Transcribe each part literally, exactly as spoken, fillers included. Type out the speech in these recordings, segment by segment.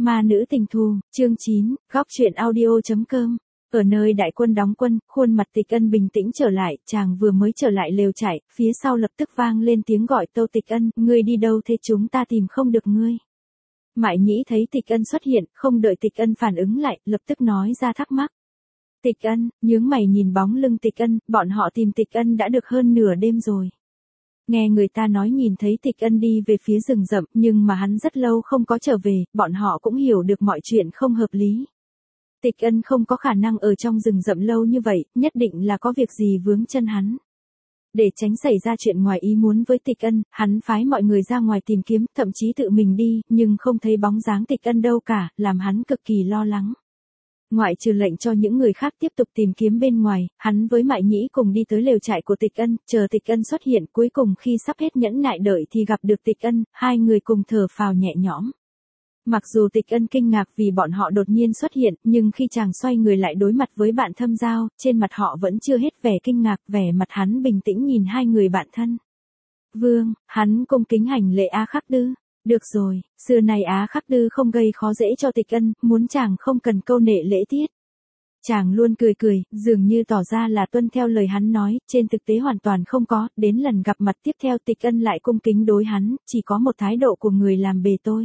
Ma nữ tình thù, chương chín, góc truyện audio.com. Ở nơi đại quân đóng quân, khuôn mặt Tịch Ân bình tĩnh trở lại, chàng vừa mới trở lại lều trại, phía sau lập tức vang lên tiếng gọi Tâu Tịch Ân, ngươi đi đâu thế, chúng ta tìm không được ngươi. Mại Nhĩ thấy Tịch Ân xuất hiện, không đợi Tịch Ân phản ứng lại, lập tức nói ra thắc mắc. Tịch Ân, nhướng mày nhìn bóng lưng Tịch Ân, bọn họ tìm Tịch Ân đã được hơn nửa đêm rồi. Nghe người ta nói nhìn thấy Tịch Ân đi về phía rừng rậm, nhưng mà hắn rất lâu không có trở về, bọn họ cũng hiểu được mọi chuyện không hợp lý. Tịch Ân không có khả năng ở trong rừng rậm lâu như vậy, nhất định là có việc gì vướng chân hắn. Để tránh xảy ra chuyện ngoài ý muốn với Tịch Ân, hắn phái mọi người ra ngoài tìm kiếm, thậm chí tự mình đi, nhưng không thấy bóng dáng Tịch Ân đâu cả, làm hắn cực kỳ lo lắng. Ngoại trừ lệnh cho những người khác tiếp tục tìm kiếm bên ngoài, hắn với Mại Nhĩ cùng đi tới lều trại của Tịch Ân, chờ Tịch Ân xuất hiện, cuối cùng khi sắp hết nhẫn nại đợi thì gặp được Tịch Ân, hai người cùng thở phào nhẹ nhõm. Mặc dù Tịch Ân kinh ngạc vì bọn họ đột nhiên xuất hiện, nhưng khi chàng xoay người lại đối mặt với bạn thâm giao, trên mặt họ vẫn chưa hết vẻ kinh ngạc, vẻ mặt hắn bình tĩnh nhìn hai người bạn thân. Vương, hắn cung kính hành lễ Á Khắc Đư. Được rồi, xưa này Á Khắc Đư không gây khó dễ cho Tịch Ân, muốn chàng không cần câu nệ lễ tiết. Chàng luôn cười cười, dường như tỏ ra là tuân theo lời hắn nói, trên thực tế hoàn toàn không có, đến lần gặp mặt tiếp theo Tịch Ân lại cung kính đối hắn, chỉ có một thái độ của người làm bề tôi.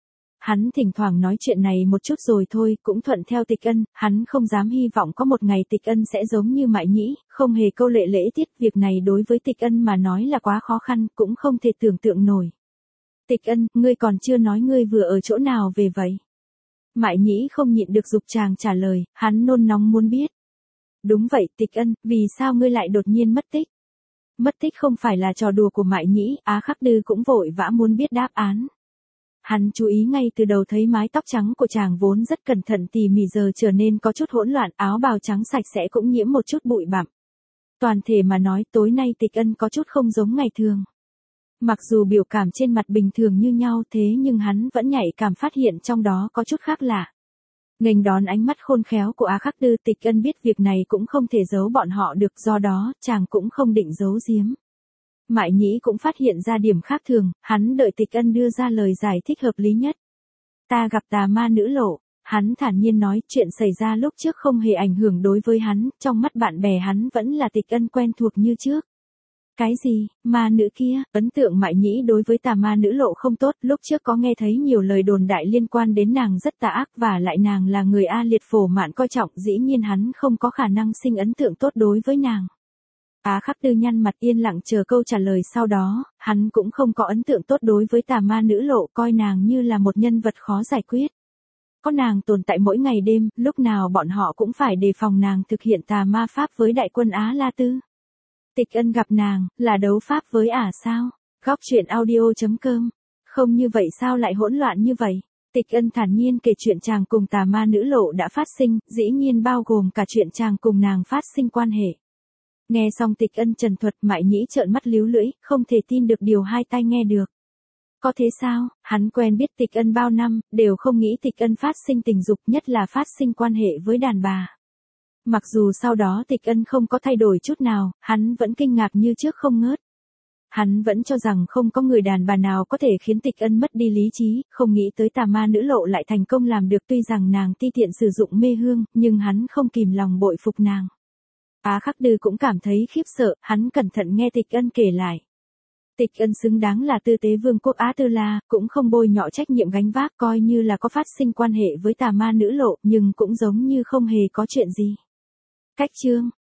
Hắn thỉnh thoảng nói chuyện này một chút rồi thôi, cũng thuận theo Tịch Ân, hắn không dám hy vọng có một ngày Tịch Ân sẽ giống như Mại Nhĩ, không hề câu lệ lễ tiết, việc này đối với Tịch Ân mà nói là quá khó khăn, cũng không thể tưởng tượng nổi. Tịch Ân, ngươi còn chưa nói ngươi vừa ở chỗ nào về vậy? Mại Nhĩ không nhịn được giục chàng trả lời, hắn nôn nóng muốn biết. Đúng vậy Tịch Ân, vì sao ngươi lại đột nhiên mất tích? Mất tích không phải là trò đùa của Mại Nhĩ, Á Khắc Đư cũng vội vã muốn biết đáp án. Hắn chú ý ngay từ đầu thấy mái tóc trắng của chàng vốn rất cẩn thận tỉ mỉ giờ trở nên có chút hỗn loạn, áo bào trắng sạch sẽ cũng nhiễm một chút bụi bặm. Toàn thể mà nói tối nay Tịch Ân có chút không giống ngày thường. Mặc dù biểu cảm trên mặt bình thường như nhau thế nhưng hắn vẫn nhạy cảm phát hiện trong đó có chút khác lạ. Nghênh đón ánh mắt khôn khéo của Á Khắc Đư, Tịch Ân biết việc này cũng không thể giấu bọn họ được, do đó chàng cũng không định giấu giếm. Mại Nhĩ cũng phát hiện ra điểm khác thường, hắn đợi Tịch Ân đưa ra lời giải thích hợp lý nhất. Ta gặp tà ma nữ lộ, hắn thản nhiên nói chuyện xảy ra lúc trước không hề ảnh hưởng đối với hắn, trong mắt bạn bè hắn vẫn là Tịch Ân quen thuộc như trước. Cái gì, ma nữ kia, ấn tượng Mại Nhĩ đối với tà ma nữ lộ không tốt, lúc trước có nghe thấy nhiều lời đồn đại liên quan đến nàng rất tà ác và lại nàng là người A Liệt Phổ Mạn coi trọng, dĩ nhiên hắn không có khả năng sinh ấn tượng tốt đối với nàng. Á Khắc Đư nhăn mặt yên lặng chờ câu trả lời sau đó, hắn cũng không có ấn tượng tốt đối với tà ma nữ lộ, coi nàng như là một nhân vật khó giải quyết. Có nàng tồn tại mỗi ngày đêm, lúc nào bọn họ cũng phải đề phòng nàng thực hiện tà ma pháp với đại quân Á La Tư. Tịch Ân gặp nàng, là đấu pháp với ả sao? Góc truyện audio.com. Không như vậy sao lại hỗn loạn như vậy? Tịch Ân thản nhiên kể chuyện chàng cùng tà ma nữ lộ đã phát sinh, dĩ nhiên bao gồm cả chuyện chàng cùng nàng phát sinh quan hệ. Nghe xong Tịch Ân trần thuật, Mại Nhĩ trợn mắt líu lưỡi, không thể tin được điều hai tai nghe được. Có thế sao, hắn quen biết Tịch Ân bao năm, đều không nghĩ Tịch Ân phát sinh tình dục, nhất là phát sinh quan hệ với đàn bà. Mặc dù sau đó Tịch Ân không có thay đổi chút nào, hắn vẫn kinh ngạc như trước không ngớt. Hắn vẫn cho rằng không có người đàn bà nào có thể khiến Tịch Ân mất đi lý trí, không nghĩ tới tà ma nữ lộ lại thành công làm được, tuy rằng nàng ti tiện sử dụng mê hương, nhưng hắn không kìm lòng bội phục nàng. Á Khắc Đư cũng cảm thấy khiếp sợ, hắn cẩn thận nghe Tịch Ân kể lại. Tịch Ân xứng đáng là tư tế vương quốc Á Tư La, cũng không bôi nhọ trách nhiệm gánh vác, coi như là có phát sinh quan hệ với tà ma nữ lộ, nhưng cũng giống như không hề có chuyện gì. Cách chương,